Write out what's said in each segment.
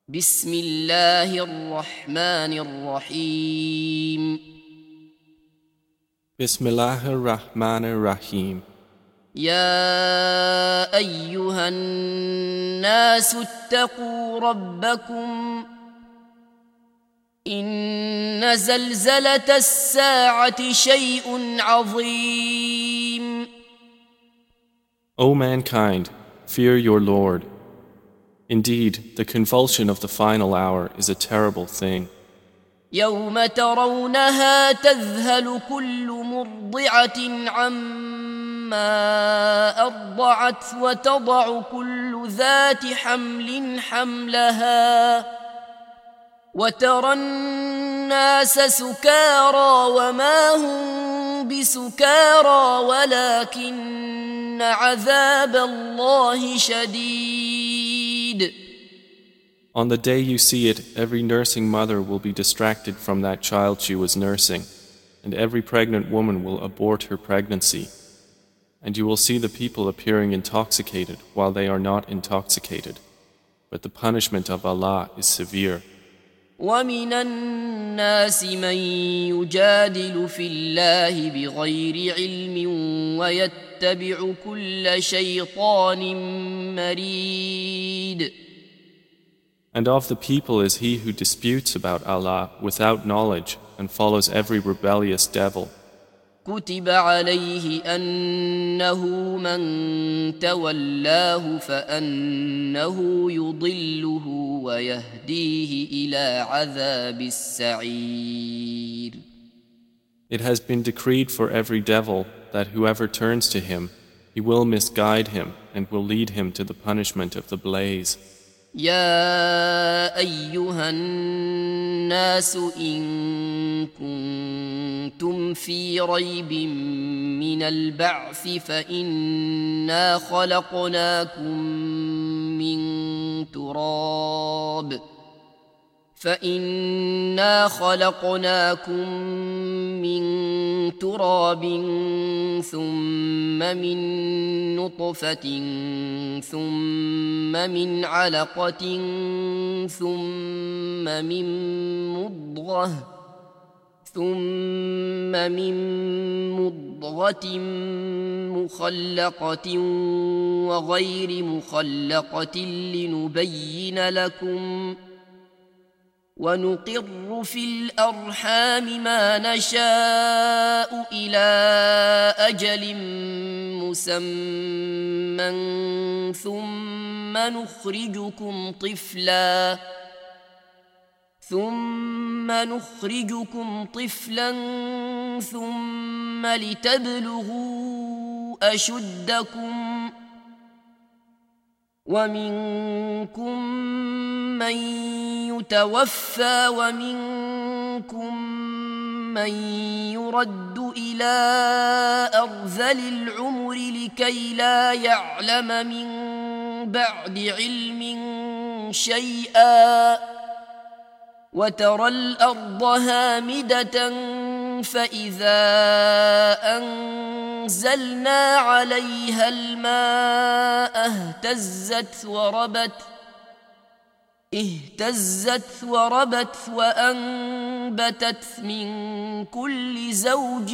بسم الله الرحمن الرحيم بسم الله الرحمن الرحيم يا أيها الناس اتقوا ربكم إن زلزلة الساعة شيء عظيم. O mankind, fear your Lord. Indeed, the convulsion of the final hour is a terrible thing. يوم ترونها تذهل كل مرضعة عما أرضعت وتضع كل ذات حمل حملها وترى الناس سكارى وما هم بسكارى ولكن عذاب الله شديد. On the day you see it, every nursing mother will be distracted from that child she was nursing, and every pregnant woman will abort her pregnancy. And you will see the people appearing intoxicated while they are not intoxicated. But the punishment of Allah is severe. ومن الناس من يجادل في الله بغير علم ويتبع كل شيطان مريد. And of the people is he who disputes about Allah without knowledge and follows every rebellious devil. كتب عليه أنه من تولاه فأنه يضله ويهديه إلى عذاب السعير. It has been decreed for every devil that whoever turns to him, he will misguide him and will lead him to the punishment of the blaze. يا أيها الناس إن كنتم في ريب من البعث فإنا خلقناكم من تراب ثم من نطفة ثم من علقة ثم من مضغة مخلقة وغير مخلقة لنبين لكم ونقر في الأرحام ما نشاء إلى أجل مسمى ثم نخرجكم طفلا ثم لتبلغوا أشدكم ومنكم من يتوفى ومنكم من يرد إلى أرذل العمر لكي لا يعلم من بعد علم شيئا وترى الأرض هامدة فإذا أنزلنا عليها الماء اهتزت وربت وأنبتت من كل زوج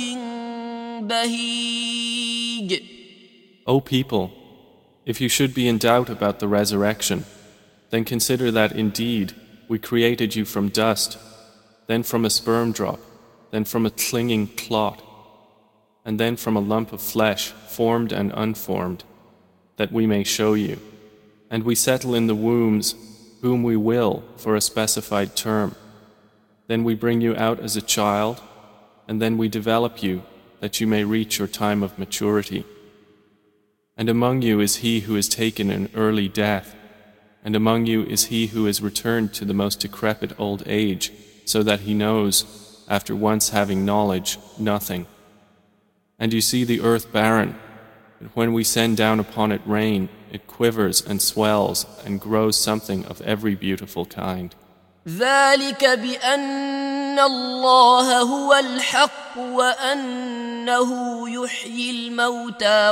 بهيج. O people, if you should be in doubt about the resurrection, then consider that indeed we created you from dust, then from a sperm drop, then from a clinging clot, and then from a lump of flesh, formed and unformed, that we may show you. And we settle in the wombs whom we will for a specified term. Then we bring you out as a child, and then we develop you that you may reach your time of maturity. And among you is he who is taken an early death, and among you is he who is returned to the most decrepit old age, so that he knows, after once having knowledge, nothing. And you see the earth barren, but when we send down upon it rain, it quivers and swells and grows something of every beautiful kind. ذلك بأن الله هو الحق وأنه يحيي الموتى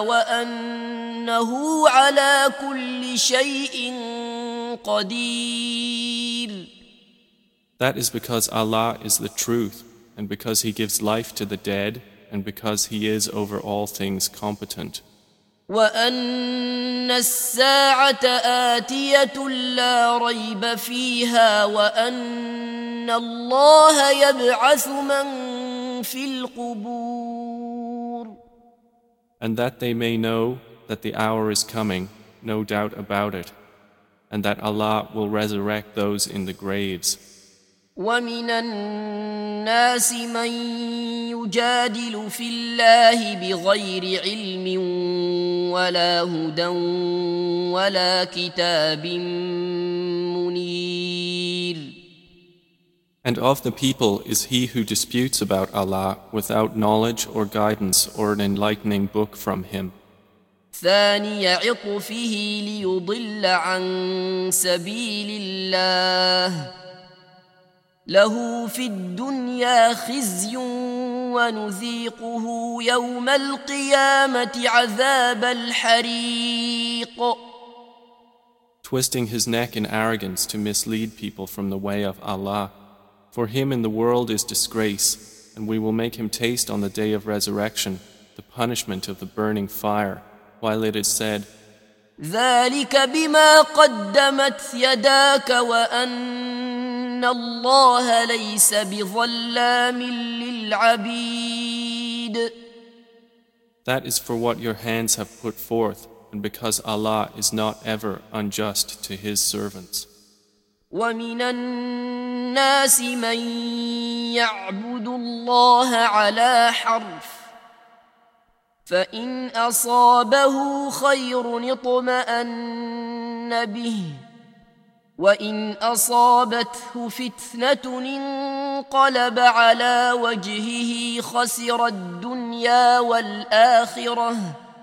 وأنه على كل شيء قدير. That is because Allah is the truth, and because He gives life to the dead, and because He is over all things competent. وأن الساعة آتية لا ريب فيها وأن الله يبعث من في القبور. And that they may know that the hour is coming, no doubt about it, and that Allah will resurrect those in the graves. ومن الناس من يجادل في الله بغير علم ولا هدى ولا كتاب منير. And of the people is he who disputes about Allah without knowledge or guidance or an enlightening book from Him. ثاني عطفه ليضل عن سبيل الله له في الدنيا خزي ونذيقه يوم القيامة عذاب الحريق. Twisting his neck in arrogance to mislead people from the way of Allah. For him in the world is disgrace, and we will make him taste on the day of resurrection the punishment of the burning fire, while it is said, ذلك بما قدمت يداك وأن الله ليس بظلام للعبيد. That is for what your hands have put forth, and because Allah is not ever unjust to His servants. ومن الناس من يعبد الله على حرف فإن أصابه خير اطمأن به وإن أصابته فتنة انقلب على وجهه خسر الدنيا والآخرة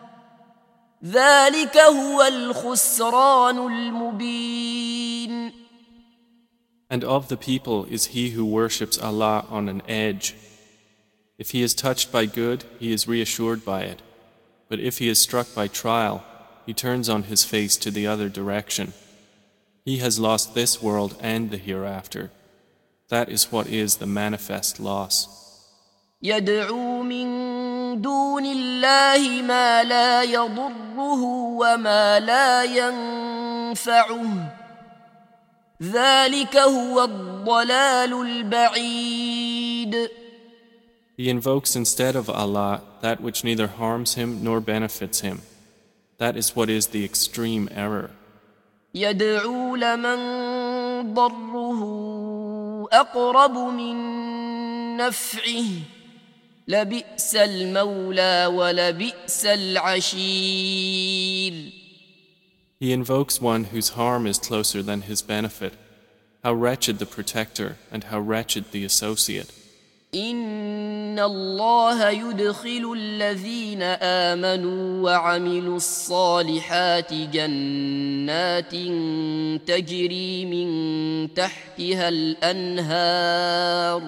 ذلك هو الخسران المبين. And of the people is he who worships Allah on an edge. If he is touched by good, he is reassured by it. But if he is struck by trial, he turns on his face to the other direction. He has lost this world and the hereafter. That is what is the manifest loss. يدعو من دون الله ما لا يضره وما لا ينفعه ذلك هو الضلال البعيد. He invokes instead of Allah that which neither harms him nor benefits him. That is what is the extreme error. يدعو لمن ضره أقرب من نفعه لبئس المولى ولبئس العشير. He invokes one whose harm is closer than his benefit. How wretched the protector and how wretched the associate. إن الله يدخل الذين آمنوا وعملوا الصالحات جنات تجري من تحتها الأنهار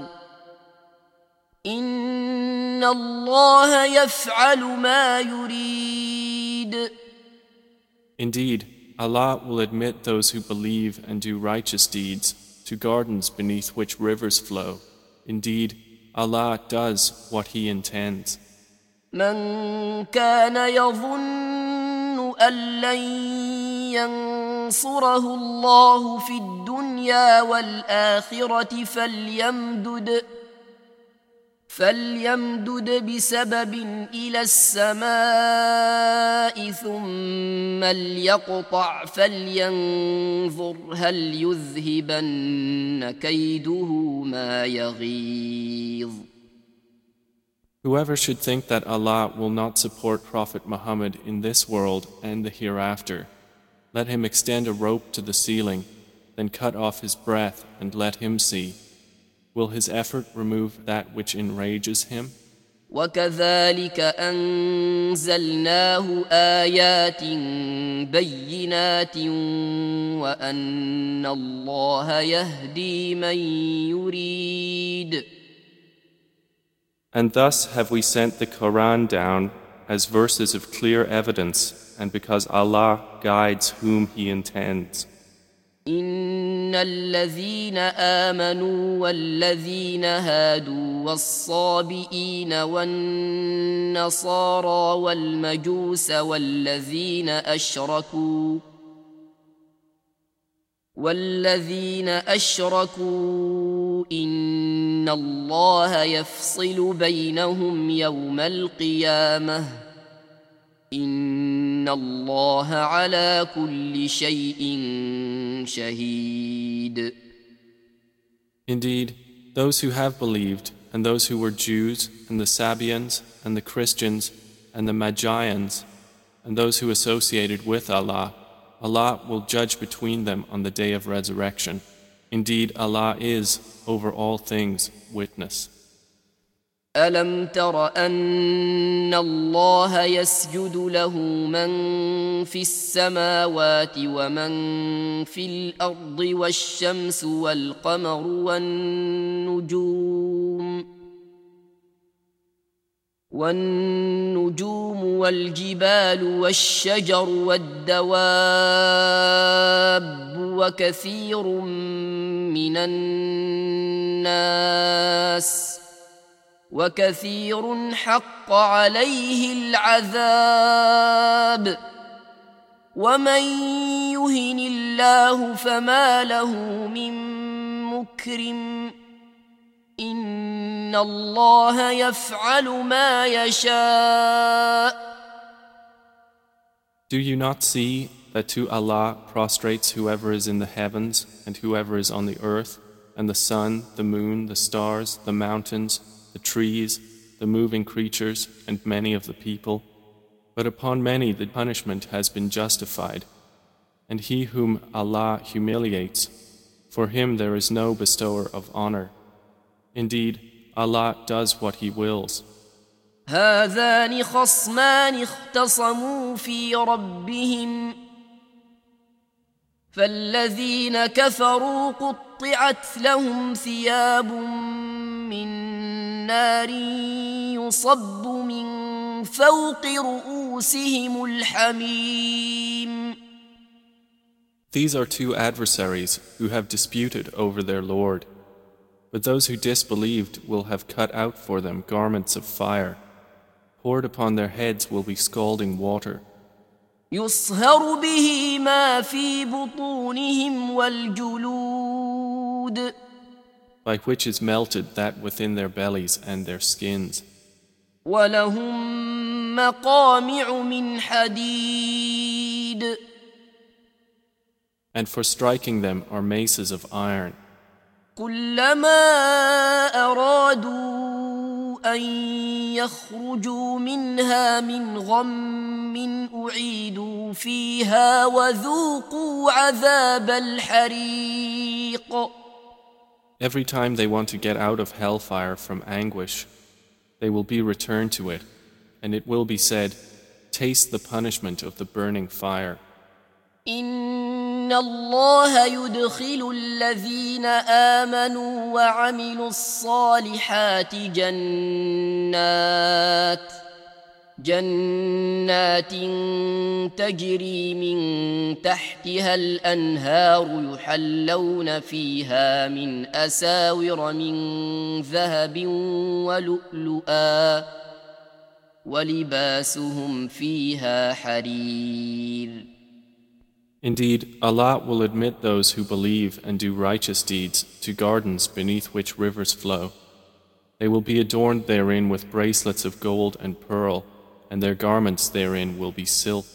إن الله يفعل ما يريد. Indeed, Allah will admit those who believe and do righteous deeds to gardens beneath which rivers flow. Indeed, Allah does what He intends. من كان يظن أن لن ينصره الله في الدنيا والآخرة فليمدد بسبب إلى السماء ثم ليقطع فلينظر هل يذهبن كيده ما يغيظ. Whoever should think that Allah will not support Prophet Muhammad in this world and the hereafter, let him extend a rope to the ceiling, then cut off his breath and let him see. Will his effort remove that which enrages him? وكذلك أنزلناه آيات بينات وأن الله يهدي من يريد. And thus have we sent the Quran down as verses of clear evidence, and because Allah guides whom He intends. إن الذين آمنوا والذين هادوا والصابئين والنصارى والمجوس والذين أشركوا إن الله يفصل بينهم يوم القيامة إن الله على كل شيء شهيد. Indeed, those who have believed, and those who were Jews, and the Sabians, and the Christians, and the Magians, and those who associated with Allah, Allah will judge between them on the day of resurrection. Indeed, Allah is, over all things, witness. ألم تر أن الله يسجد له من في السماوات ومن في الأرض والشمس والقمر والنجوم والجبال والشجر والدواب وكثير من الناس وكثير حق عليه العذاب ومن يهن الله فما له من مكرم إن الله يفعل ما يشاء. Do you not see that to Allah prostrates whoever is in the heavens and whoever is on the earth, and the sun, the moon, the stars, the mountains, the trees, the moving creatures, and many of the people? But upon many the punishment has been justified. And he whom Allah humiliates, for him there is no bestower of honor. Indeed, Allah does what He wills. هذان خصمان اختصموا في ربهم فالذين كفروا قطعت لهم ثياب من نار يصب من فوق رؤوسهم الحميم. These are two adversaries who have disputed over their Lord. But those who disbelieved will have cut out for them garments of fire. Poured upon their heads will be scalding water. يصهر به ما في بطونهم والجلود. By which is melted that within their bellies and their skins. ولهم مقامع من حديد. And for striking them are maces of iron. كلما أرادوا أن يخرجوا منها من غم أعيدوا فيها وذوقوا عذاب الحريق. Every time they want to get out of hellfire from anguish, they will be returned to it, and it will be said, taste the punishment of the burning fire. إن الله يدخل الذين آمنوا وعملوا الصالحات جنات تجري من تحتها الأنهار يحلون فيها من أساور من ذهب ولؤلؤا ولباسهم فيها حرير. Indeed, Allah will admit those who believe and do righteous deeds to gardens beneath which rivers flow. They will be adorned therein with bracelets of gold and pearl, and their garments therein will be silk.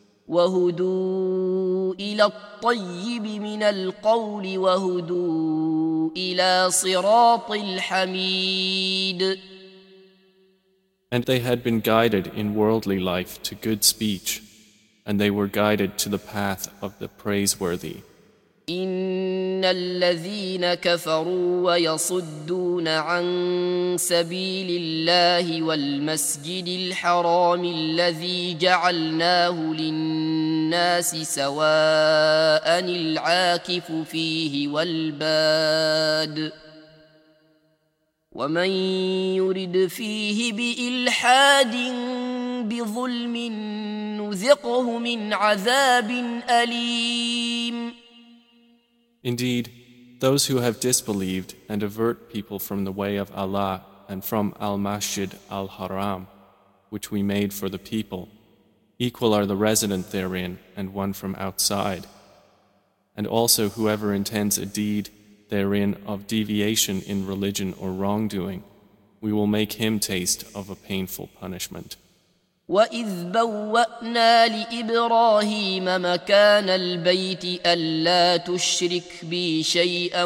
وهدوا إلى الطيب من القول وهدوا إلى صراط الحميد. And they had been guided in worldly life to good speech, and they were guided to the path of the praiseworthy. إن الذين كفروا ويصدون عن سبيل الله والمسجد الحرام الذي جعلناه للناس سواء العاكف فيه والباد ومن يرد فيه بإلحاد بظلم نذقه من عذاب أليم. Indeed, those who have disbelieved and avert people from the way of Allah and from Al-Masjid Al-Haram, which we made for the people, equal are the resident therein and one from outside. And also whoever intends a deed therein of deviation in religion or wrongdoing, we will make him taste of a painful punishment. وَإِذْ بَوَّأْنَا لِإِبْرَاهِيمَ مَكَانَ الْبَيْتِ أَلَّا تُشْرِكْ بِي شَيْئًا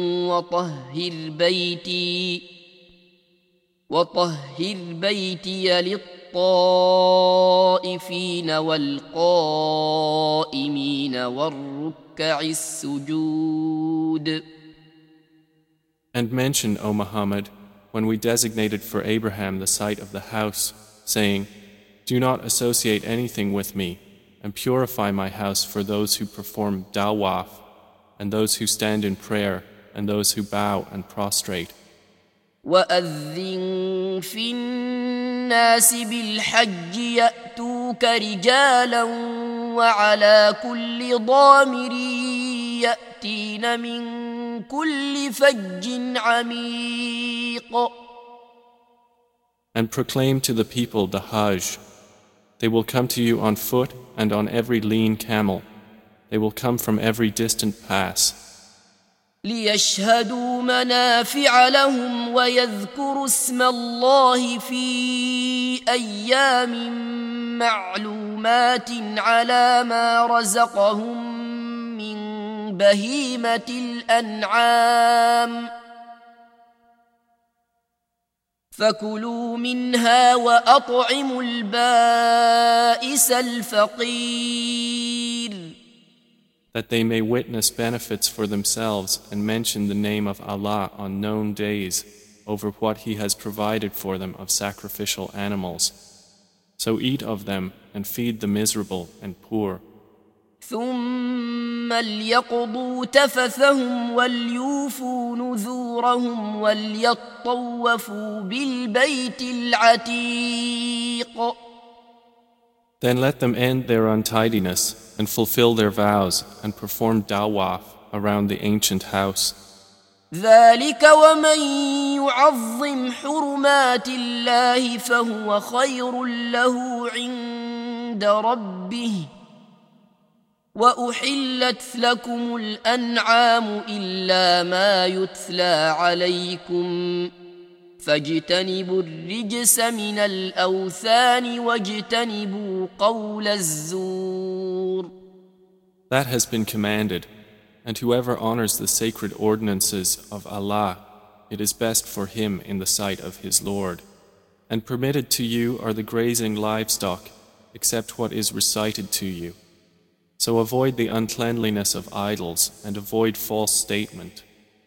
وَطَهِّرْ بَيْتِيَ لِلطَّائِفِينَ وَالْقَائِمِينَ وَالرُّكَّعِ السُّجُودِ. And mention, O Muhammad, when we designated for Abraham the site of the house, saying, do not associate anything with me, and purify my house for those who perform dawaf, and those who stand in prayer, and those who bow and prostrate. وَأَذِّن فِي النَّاسِ بِالْحَجِّ يَأْتُوكَ رِجَالًا وَعَلَى كُلِّ ضَامِرٍ يَأْتِينَ مِنْ كُلِّ فَجٍّ عَمِيقٍ. And proclaim to the people the Hajj. They will come to you on foot and on every lean camel. They will come from every distant pass. لِيَشْهَدُوا مَنَافِعَ لَهُمْ وَيَذْكُرُوا اسْمَ اللَّهِ فِي أَيَّامٍ مَّعْلُومَاتٍ عَلَى مَا رَزَقَهُم مِّن بَهِيمَةِ الْأَنْعَامِ فَكُلُوا مِنْهَا وَأَطْعِمُوا الْبَائِسَ الْفَقِيرَ. That they may witness benefits for themselves and mention the name of Allah on known days over what He has provided for them of sacrificial animals. So eat of them and feed the miserable and poor. ثُمَّ لْيَقْضُوا تَفَثَهُمْ وَلْيُوفُوا نُذُورَهُمْ وَلْيَطَّوَّفُوا بِالْبَيْتِ الْعَتِيقِ. Then let them end their untidiness and fulfill their vows and perform dawaf around the ancient house. ذَلِكَ وَمَنْ يُعَظِّمْ حُرُمَاتِ اللَّهِ فَهُوَ خَيْرٌ لَهُ عِنْدَ رَبِّهِ. وَأُحِلَّتْ لَكُمُ الْأَنْعَامُ إِلَّا مَا يُتْلَى عَلَيْكُمْ فَاجْتَنِبُوا الرِّجْسَ مِنَ الْأَوْثَانِ وَاجْتَنِبُوا قَوْلَ الزُّورِ. That has been commanded, and whoever honors the sacred ordinances of Allah, it is best for him in the sight of his Lord. And permitted to you are the grazing livestock, except what is recited to you. So avoid the uncleanliness of idols and avoid false statement.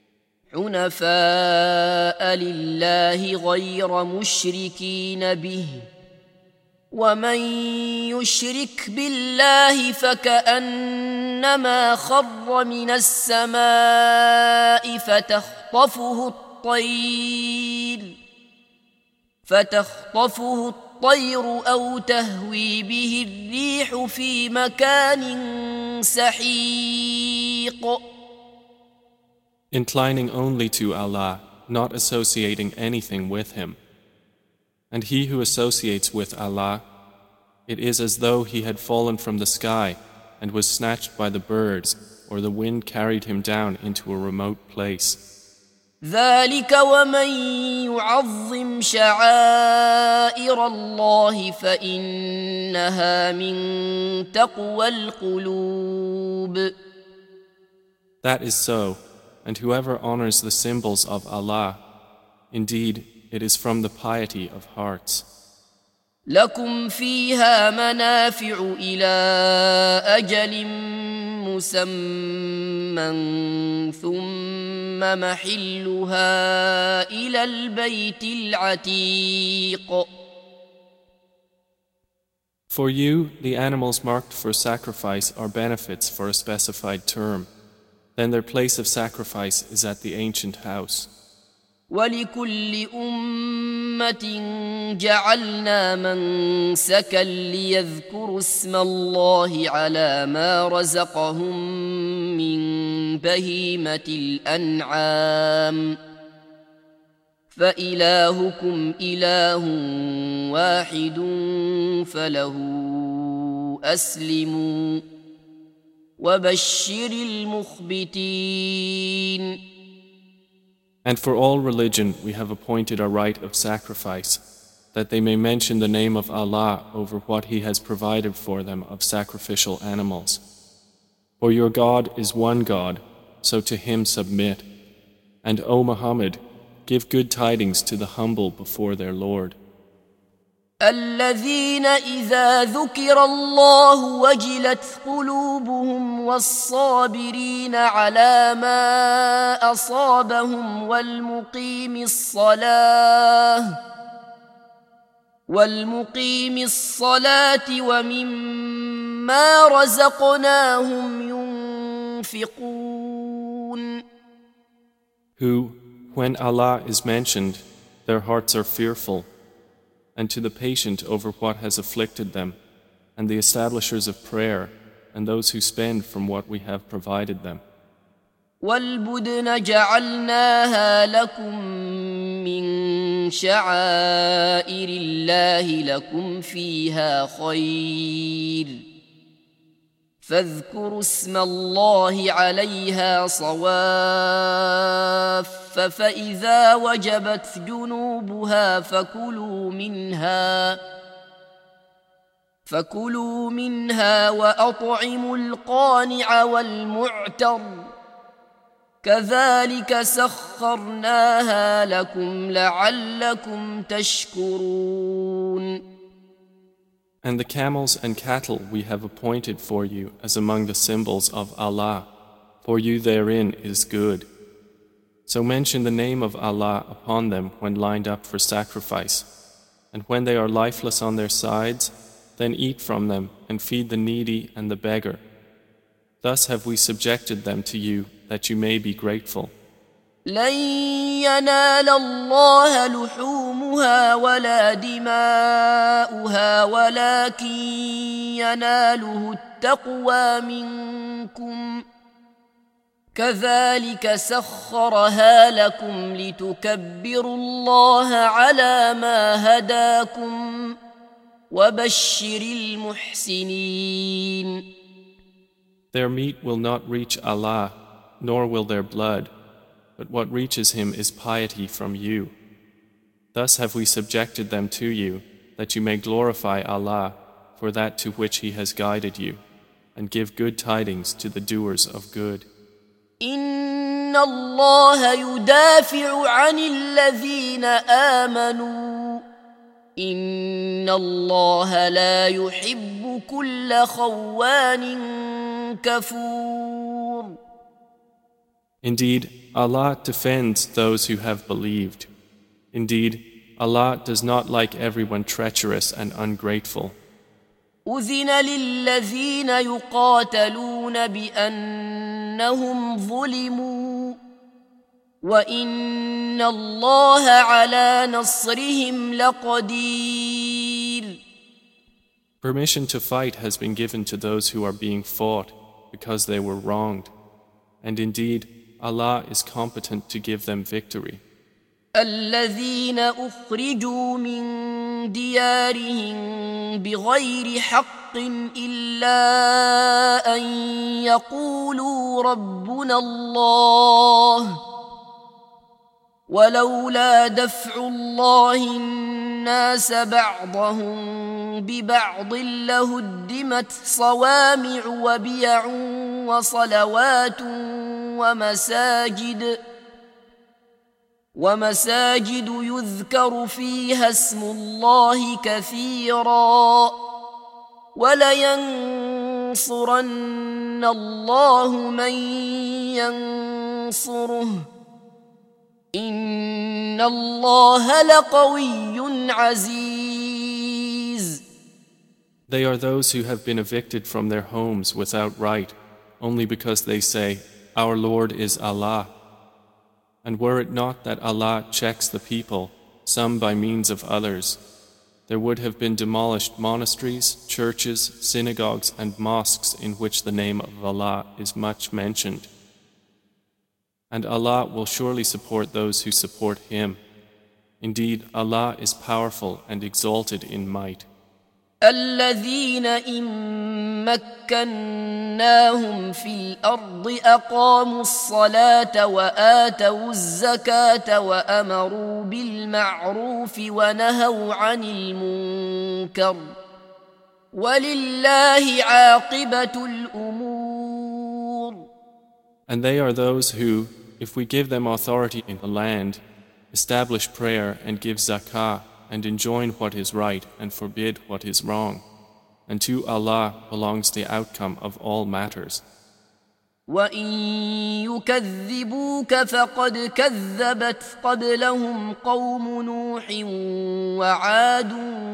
حُنَفَاءَ لِلَّهِ غَيْرَ مُشْرِكِينَ بِهِ وَمَنْ يُشْرِكْ بِاللَّهِ فَكَأَنَّمَا خَرَّ مِنَ السَّمَاءِ فتخطفه الطير أو تهوي به الريح في مكان سحيق. Inclining only to Allah, not associating anything with Him. And he who associates with Allah, it is as though he had fallen from the sky and was snatched by the birds, or the wind carried him down into a remote place. ذلك ومن يعظم شعائر الله فإنها من تقوى القلوب. That is so, and whoever honors the symbols of Allah, indeed, it is from the piety of hearts. لكم فيها منافع إلى أجل مسمى ثم محلها إلى البيت العتيق. For you, the animals marked for sacrifice are benefits for a specified term. Then their place of sacrifice is at the ancient house. ولكل أمة جعلنا منسكا ليذكروا اسم الله على ما رزقهم من بهيمة الأنعام فإلهكم إله واحد فله أسلموا وبشر المخبتين. And for all religion we have appointed a rite of sacrifice, that they may mention the name of Allah over what He has provided for them of sacrificial animals. For your God is one God, so to Him submit. And O Muhammad, give good tidings to the humble before their Lord. الذين إذا ذكر الله وجلت قلوبهم والصابرين على ما أصابهم والمقيم الصلاة ومما رزقناهم ينفقون. Who, when Allah is mentioned, their hearts are fearful, and to the patient over what has afflicted them, and the establishers of prayer, and those who spend from what we have provided them. وَالْبُدْنَ جَعَلْنَاهَا لَكُم مِّن شَعَائِرِ اللَّهِ لَكُمْ فِيهَا خَيْرٌ فاذكروا اسم الله عليها صواف فإذا وجبت جنوبها فكلوا منها وأطعموا القانع والمعتر كذلك سخرناها لكم لعلكم تشكرون. And the camels and cattle we have appointed for you as among the symbols of Allah, for you therein is good. So mention the name of Allah upon them when lined up for sacrifice, and when they are lifeless on their sides, then eat from them and feed the needy and the beggar. Thus have we subjected them to you that you may be grateful. لن ينال الله لحومها ولا دماؤها ولكن يناله التقوى منكم كذلك سخرها لكم لتكبروا الله على ما هداكم وبشر المحسنين. Their meat will not reach Allah, nor will their blood, but what reaches Him is piety from you. Thus have we subjected them to you, that you may glorify Allah for that to which He has guided you, and give good tidings to the doers of good. إن الله يدافع عن الذين آمنوا إن الله لا يحب كل خوان كفور. Indeed, Allah defends those who have believed. Indeed, Allah does not like everyone treacherous and ungrateful. أذن للذين يقاتلون بأنهم ظلموا وإن الله على نصرهم لقدير. Permission to fight has been given to those who are being fought because they were wronged, and indeed, Allah is competent to give them victory. الذين أخرجوا من ديارهم بغير حق إلا أن يقولوا ربنا الله ولولا دفع الله الناس بعضهم ببعض لهدمت صوامع وبيع وصلوات ومساجد يذكر فيها اسم الله كثيرا ولينصرن الله من ينصره إن الله لقوي عزيز. They are those who have been evicted from their homes without right, only because they say, Our Lord is Allah. And were it not that Allah checks the people, some by means of others, there would have been demolished monasteries, churches, synagogues, and mosques in which the name of Allah is much mentioned. And Allah will surely support those who support Him. Indeed, Allah is powerful and exalted in might. الذين إن مكناهم في الأرض أقاموا الصلاة وآتوا الزكاة وأمروا بالمعروف ونهوا عن المنكر ولله عاقبة الأمور. And they are those who, if we give them authority in the land, establish prayer and give zakah and enjoin what is right and forbid what is wrong. And to Allah belongs the outcome of all matters. وَإِن يُكَذِّبُوكَ فَقَدْ كَذَّبَتْ قَبْلَهُمْ قَوْمُ نُوحٍ وَعَادٌ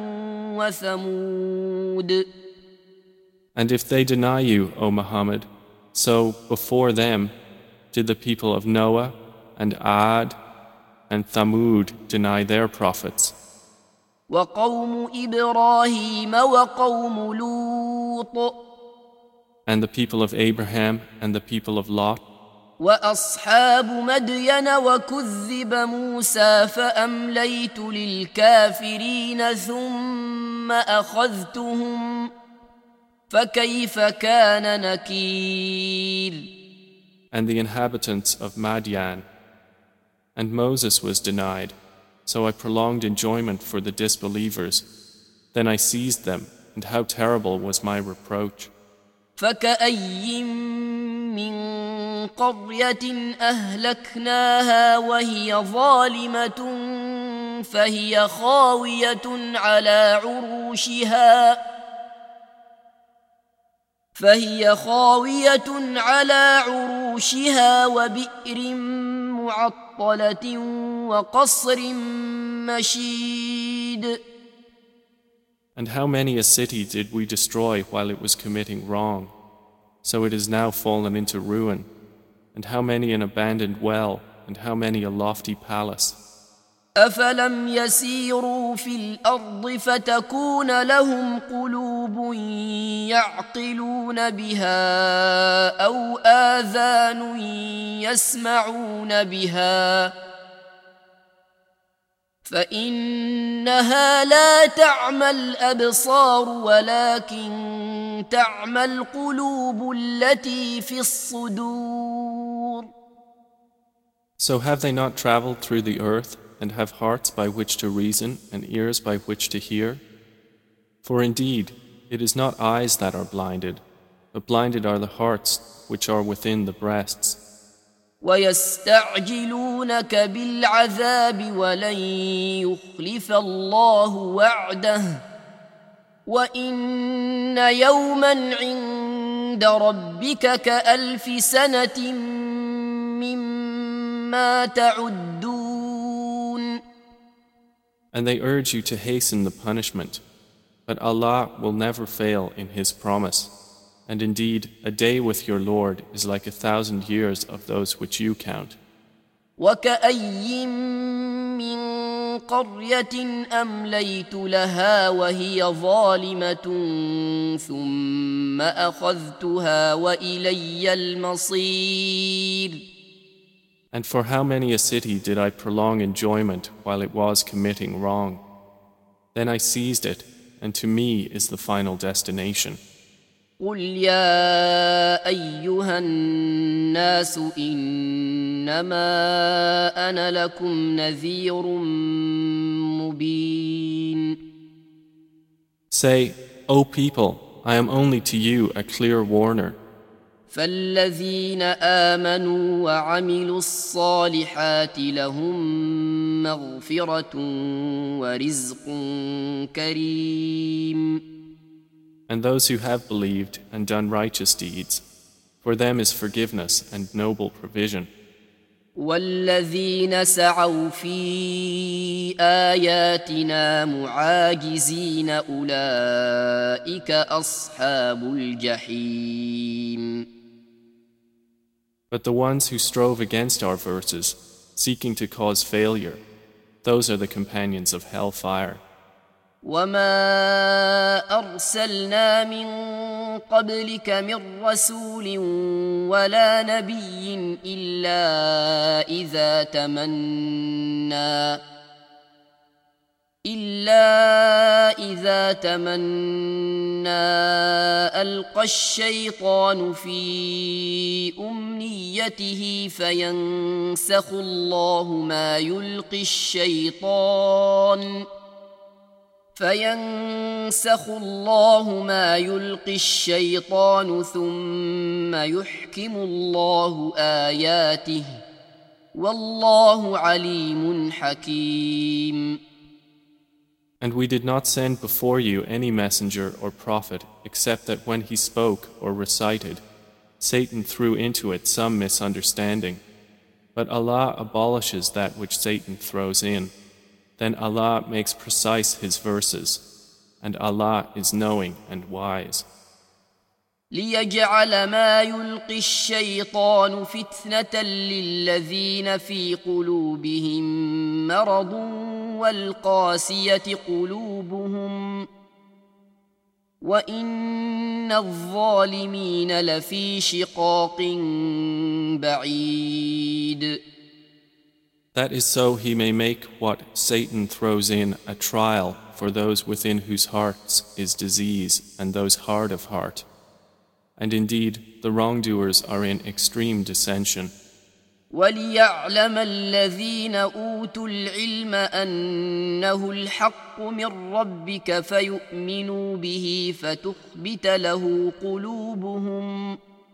وَثَمُودُ. And if they deny you, O Muhammad, so before them did the people of Noah and Ad and Thamud deny their prophets. وَقَوْمُ إِبْرَاهِيمَ وَقَوْمُ لُوطٍ. And the people of Abraham and the people of Lot. وَأَصْحَابُ مَدْيَنَ وَكُذِّبَ مُوسَى فَأَمْلَيْتُ لِلْكَافِرِينَ ثُمَّ أَخَذْتُهُمْ فَكَيْفَ كَانَ نَكِيرِ. And the inhabitants of Madian. And Moses was denied, so I prolonged enjoyment for the disbelievers. Then I seized them, and how terrible was my reproach. فَكَأَيٍّ مِّن قَرْيَةٍ أَهْلَكْنَاهَا وَهِيَ ظَالِمَةٌ فَهِيَ خَاوِيَةٌ عَلَى عُرُوشِهَا وَبِئْرٍ مُّعَطَّلَةٍ وَقَصْرٍ مَّشِيدٍ. And how many a city did we destroy while it was committing wrong, so it is now fallen into ruin, and how many an abandoned well, and how many a lofty palace. أَفَلَمْ يَسِيرُوا فِي الْأَرْضِ فَتَكُونَ لَهُمْ قُلُوبٌ يَعْقِلُونَ بِهَا أَوْ آذَانٌ يَسْمَعُونَ بِهَا فإنها لا تعمى الأبصار ولكن تعمى القلوب التي في الصدور. So have they not traveled through the earth and have hearts by which to reason and ears by which to hear? For indeed, it is not eyes that are blinded, but blinded are the hearts which are within the breasts. وَيَسْتَعْجِلُونَكَ بِالْعَذَابِ وَلَنْ يُخْلِفَ اللَّهُ وَعْدَهُ وَإِنَّ يَوْمًا عِندَ رَبِّكَ كَأَلْفِ سَنَةٍ مِّمَّا تَعُدُّونَ. And they urge you to hasten the punishment, but Allah will never fail in His promise. And indeed, a day with your Lord is like 1,000 years of those which you count. وَكَأَيٍّ مِّن قَرْيَةٍ أَمْلَيْتُ لَهَا وَهِيَ ظَالِمَةٌ ثُمَّ أَخَذْتُهَا وَإِلَيَّ الْمَصِيرُ. And for how many a city did I prolong enjoyment while it was committing wrong? Then I seized it, and to me is the final destination. قُلْ يَا أَيُّهَا النَّاسُ إِنَّمَا أَنَا لَكُمْ نَذِيرٌ مُبِينٌ. Say, O people, I am only to you a clear warner. فَالَّذِينَ آمَنُوا وَعَمِلُوا الصَّالِحَاتِ لَهُم مَّغْفِرَةٌ وَرِزْقٌ كَرِيمٌ. And those who have believed and done righteous deeds, for them is forgiveness and noble provision. وَالَّذِينَ سَعَوْا فِي آيَاتِنَا مُعَاجِزِينَ أُولَئِكَ أَصْحَابُ الْجَحِيمِ. But the ones who strove against our verses, seeking to cause failure, those are the companions of hellfire. وما أرسلنا من قبلك من رسول ولا نبي إلا إذا تمنى ألقى الشيطان في أمنيته فينسخ الله ما يلقي الشيطان ثم يحكم الله آياته والله عليم حكيم. And we did not send before you any messenger or prophet except that when he spoke or recited, Satan threw into it some misunderstanding. But Allah abolishes that which Satan throws in. Then Allah makes precise His verses, and Allah is knowing and wise. ليجعل ما يلقي الشيطان فتنة للذين في قلوبهم مرض والقاسية قلوبهم وإن الظالمين لفي شقاق بعيد. That is so he may make what Satan throws in a trial for those within whose hearts is disease and those hard of heart. And indeed, the wrongdoers are in extreme dissension. وَلِيَعْلَمَ الَّذِينَ أُوتُوا الْعِلْمَ أَنَّهُ الْحَقُّ مِنْ رَبِّكَ فَيُؤْمِنُوا بِهِ فَتُخْبِتَ لَهُ قُلُوبُهُمْ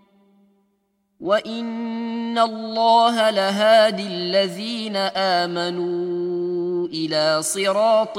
وَإِنَّ اللَّهَ لَهَادِي الَّذِينَ آمَنُوا إِلَى صِرَاطٍ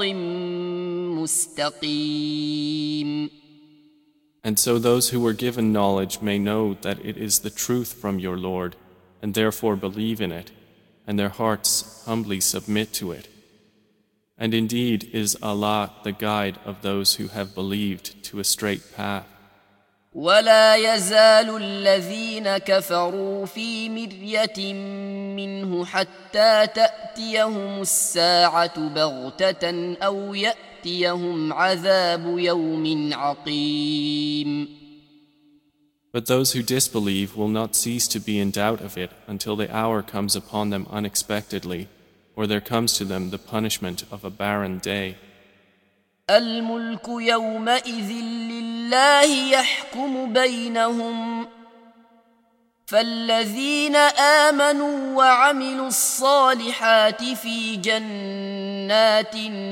مُسْتَقِيمٍ. And so those who were given knowledge may know that it is the truth from your Lord, and therefore believe in it, and their hearts humbly submit to it. And indeed is Allah the guide of those who have believed to a straight path. ولا يزال الذين كفروا في مرية منه حتى تأتيهم الساعة بغتة أو يأتيهم عذاب يوم عقيم. But those who disbelieve will not cease to be in doubt of it until the hour comes upon them unexpectedly, or there comes to them the punishment of a barren day. الملك يومئذ لله يحكم بينهم فالذين آمنوا وعملوا الصالحات في جنات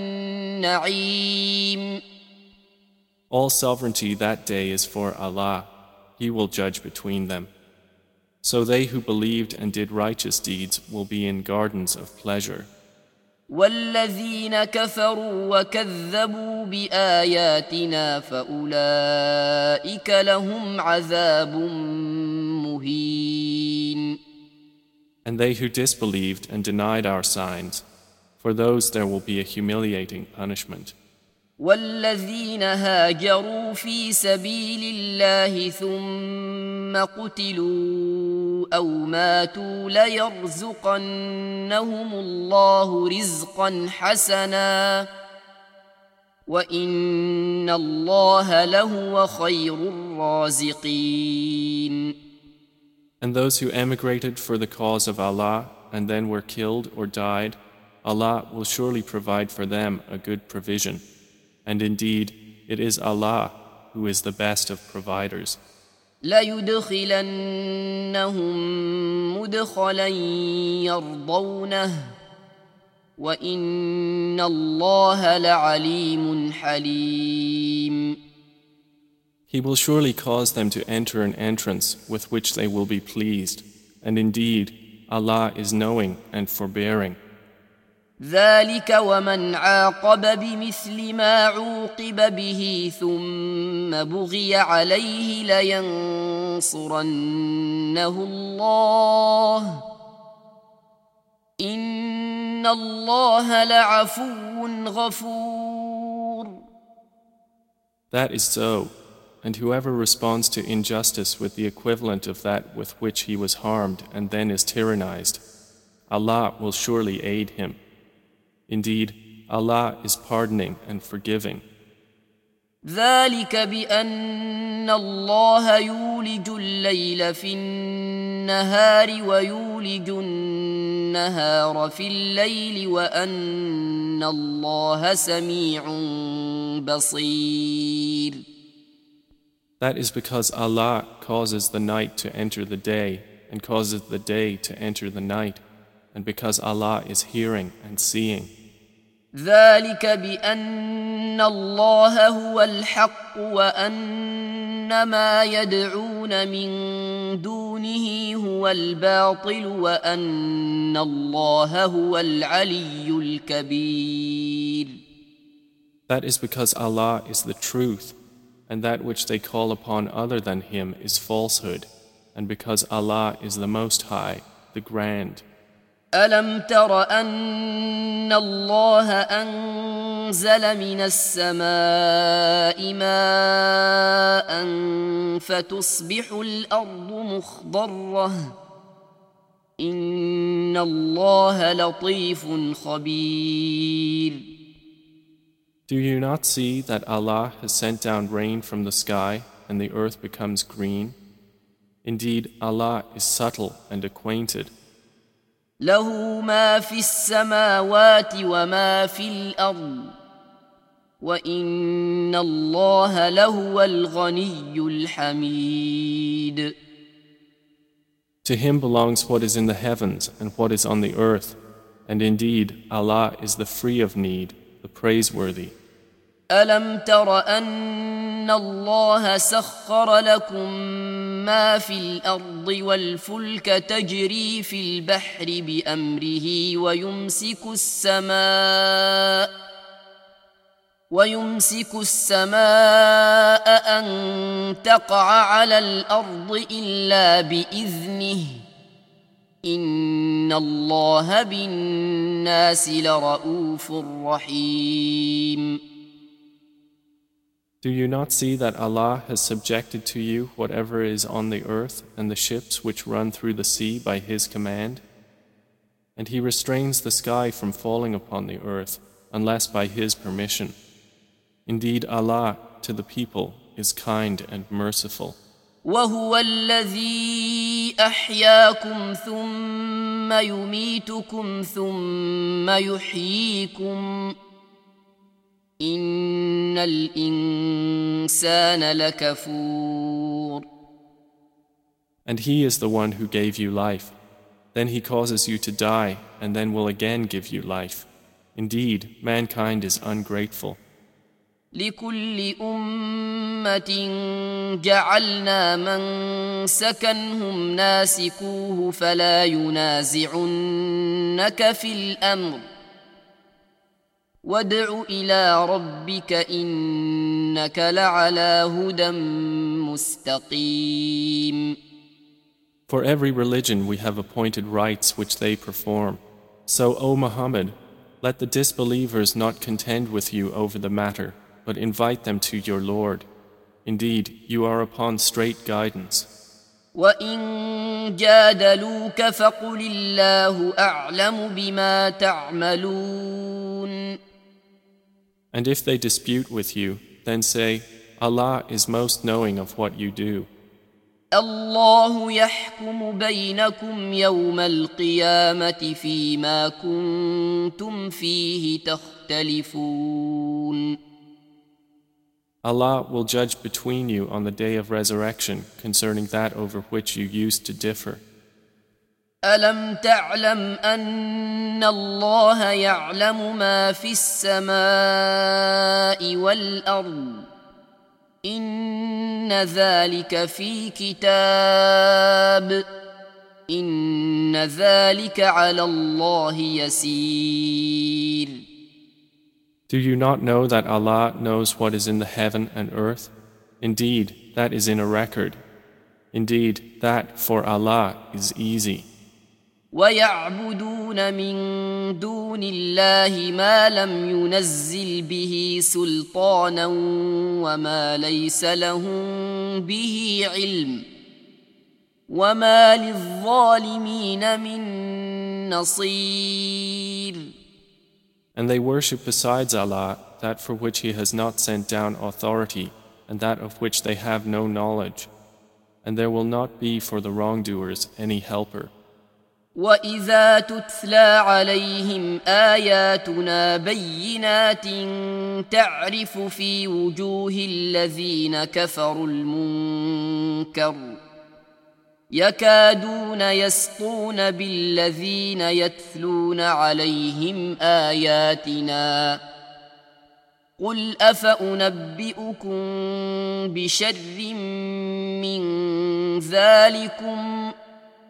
النعيم. All sovereignty that day is for Allah. He will judge between them. So they who believed and did righteous deeds will be in gardens of pleasure. والذين كفروا وكذبوا بآياتنا فأولئك لهم عذاب مهين. And they who disbelieved and denied our signs, for those there will be a humiliating punishment. والذين هاجروا في سبيل الله ثم قتلوا أو ماتوا ليرزقنهم الله رزقا حسنا وإن الله لهو خير الرازقين. And those who emigrated for the cause of Allah and then were killed or died, Allah will surely provide for them a good provision. And indeed, it is Allah who is the best of providers. لَيُدْخِلَنَّهُمْ مُدْخَلًا يَرْضَوْنَهُ وَإِنَّ اللَّهَ لَعَلِيمٌ حَلِيمٌ. He will surely cause them to enter an entrance with which they will be pleased. And indeed, Allah is knowing and forbearing. ذلك ومن عاقب بمثل ما عوقب به ثم بغي عليه لينصرنه الله إن الله لعفو غفور. That is so, and whoever responds to injustice with the equivalent of that with which he was harmed and then is tyrannized, Allah will surely aid him. Indeed, Allah is pardoning and forgiving. ذلك بأن الله يولج الليل في النهار ويولج النهار في الليل وأن الله سميع بصير. That is because Allah causes the night to enter the day and causes the day to enter the night, and because Allah is hearing and seeing. ذلك بأن الله هو الحق وأن ما يدعون من دونه هو الباطل وأن الله هو العلي الكبير. That is because Allah is the truth, and that which they call upon other than Him is falsehood, and because Allah is the Most High, the Grand. ألم تر أن الله أنزل من السماء ماء فتصبح الأرض مخضرة إن الله لطيف خبير. Do you not see that Allah has sent down rain from the sky and the earth becomes green? Indeed, Allah is subtle and acquainted. له ما في السماوات وما في الأرض وإن الله لهو الغني الحميد. To Him belongs what is in the heavens and what is on the earth, and indeed Allah is the free of need, the praiseworthy. ألم تر أن الله سخر لكم ما في الأرض والفلك تجري في البحر بأمره ويمسك السماء أن تقع على الأرض إلا بإذنه إن الله بالناس لرؤوف رحيم. Do you not see that Allah has subjected to you whatever is on the earth and the ships which run through the sea by His command? And He restrains the sky from falling upon the earth unless by His permission. Indeed, Allah to the people is kind and merciful. وهو الذي أحياكم ثم يميتكم ثم يحييكم إن الإنسان لكفور. And He is the one who gave you life. Then He causes you to die and then will again give you life. Indeed, mankind is ungrateful. لكل أمة جعلنا من سكنهم ناسكوه فلا ينازعنك في الأمر وادع إلى ربك إنك لعلى هدى مستقيم. For every religion we have appointed rites which they perform. So, O Muhammad, let the disbelievers not contend with you over the matter, but invite them to your Lord. Indeed, you are upon straight guidance. وَإِن جَادَلُوكَ فَقُلِ اللَّهُ أَعْلَمُ بِمَا تَعْمَلُونَ. And if they dispute with you, then say, Allah is most knowing of what you do. الله يحكم بينكم يوم القيامة فيما كنتم فيه تختلفون. Allah will judge between you on the day of resurrection concerning that over which you used to differ. ألم تعلم أن الله يعلم ما في السماء والأرض إن ذلك في كتاب إن ذلك على الله يسير. Do you not know that Allah knows what is in the heaven and earth? Indeed, that is in a record. Indeed, that for Allah is easy. ويعبدون من دون الله ما لم ينزل به سلطانا وما ليس لهم به علم وما للظالمين من نصير. And they worship besides Allah that for which He has not sent down authority and that of which they have no knowledge. And there will not be for the wrongdoers any helper. وَإِذَا تُتْلَى عَلَيْهِمْ آيَاتُنَا بَيِّنَاتٍ تَعْرِفُ فِي وُجُوهِ الَّذِينَ كَفَرُوا الْمُنكَرَ يَكَادُونَ يَسْطُونَ بِالَّذِينَ يَتْلُونَ عَلَيْهِمْ آيَاتِنَا قُلْ أَفَأُنَبِّئُكُم بِشَرٍّ مِّن ذَلِكُمْ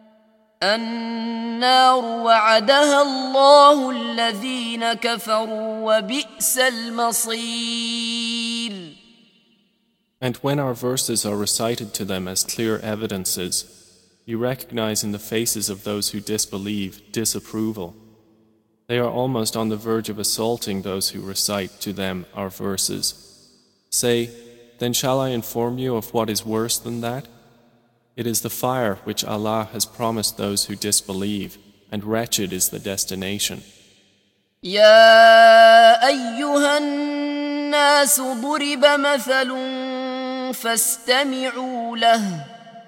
النار وعدها الله الذين كفروا وبئس المصير. And when our verses are recited to them as clear evidences, you recognize in the faces of those who disbelieve disapproval. They are almost on the verge of assaulting those who recite to them our verses. Say, then shall I inform you of what is worse than that? It is the fire which Allah has promised those who disbelieve, and wretched is the destination. يا أيها الناس ضرب مثل فاستمعوا له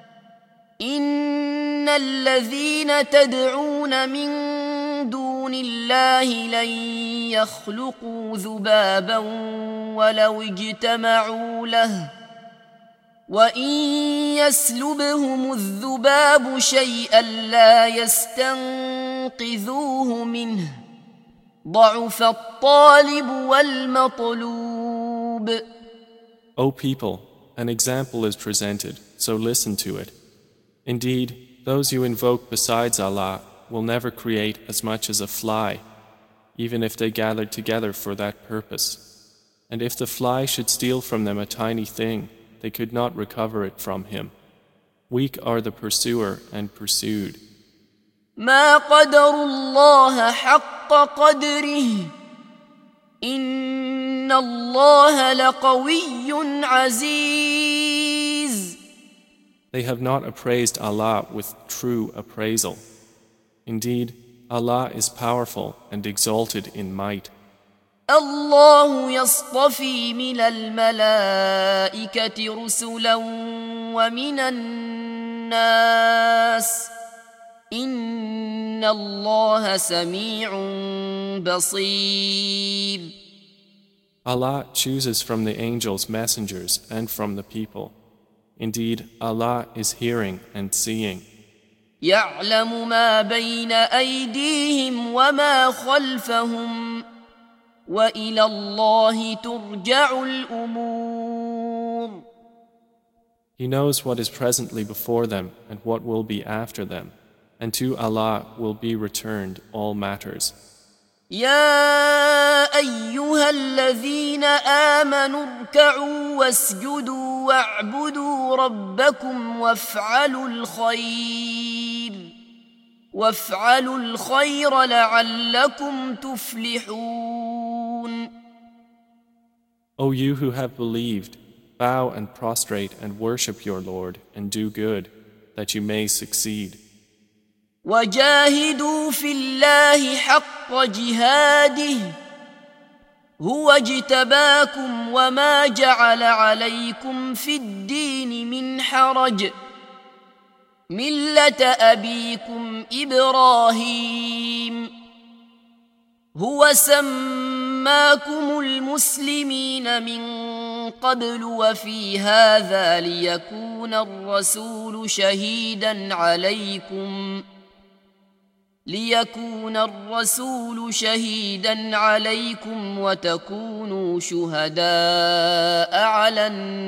إن الذين تدعون من دون الله لن يخلقوا ذبابا ولو اجتمعوا له وَإِن يَسْلُبْهُمُ الذُّبَابُ شَيْئًا لَّا يَسْتَنقِذُوهُ مِنْهُ ضَعُفَ الطَّالِبُ وَالْمَطْلُوبُ. O people, an example is presented, so listen to it. Indeed, those you invoke besides Allah will never create as much as a fly, even if they gathered together for that purpose. And if the fly should steal from them a tiny thing, they could not recover it from him. Weak are the pursuer and pursued. ما قدر الله حق قدره إن الله لقوي عزيز. They have not appraised Allah with true appraisal. Indeed, Allah is powerful and exalted in might. الله يصطفي من الملائكة رسلا ومن الناس إن الله سميع بصير. Allah chooses from the angels messengers and from the people. Indeed, Allah is hearing and seeing. يعلم ما بين أيديهم وما خلفهم وَإِلَى اللَّهِ تُرْجَعُ الْأُمُورُ. He knows what is presently before them and what will be after them, and to Allah will be returned all matters. يَا أَيُّهَا الَّذِينَ آمَنُوا ارْكَعُوا وَاسْجُدُوا وَاعْبُدُوا رَبَّكُمْ وَافْعَلُوا الْخَيْرَ لَعَلَّكُمْ تُفْلِحُونَ. O you who have believed, bow and prostrate and worship your Lord and do good, that you may succeed. وَجَاهِدُوا فِي اللَّهِ حَقَّ جِهَادِهِ هُوَ اجْتَبَاكُمْ وَمَا جَعَلَ عَلَيْكُمْ فِي الدِّينِ مِنْ حَرَجٍ مِلَّةَ أَبِيكُمْ إِبْرَاهِيمَ هُوَ سَمَّاكُمُ الْمُسْلِمِينَ مِنْ قَبْلُ وَفِي هَذَا لِيَكُونَ الرَّسُولُ شَهِيدًا عَلَيْكُمْ وَتَكُونُوا شُهَدَاءَ عَلَى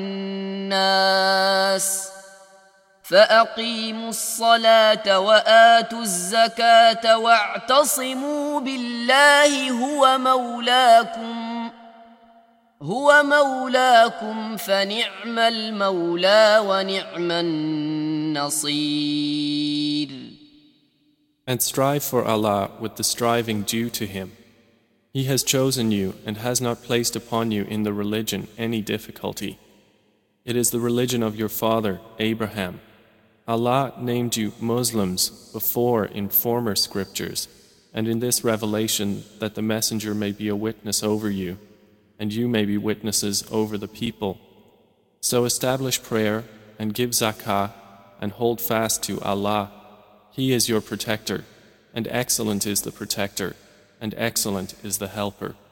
النَّاسِ فأقيموا الصلاة وآتوا الزكاة واعتصموا بالله هو مولاكم فنعم المولى ونعم النصير. And strive for Allah with the striving due to Him. He has chosen you and has not placed upon you in the religion any difficulty. It is the religion of your father, Abraham. Allah named you Muslims before in former scriptures, and in this revelation that the Messenger may be a witness over you, and you may be witnesses over the people. So establish prayer and give zakah and hold fast to Allah. He is your protector, and excellent is the protector, and excellent is the helper.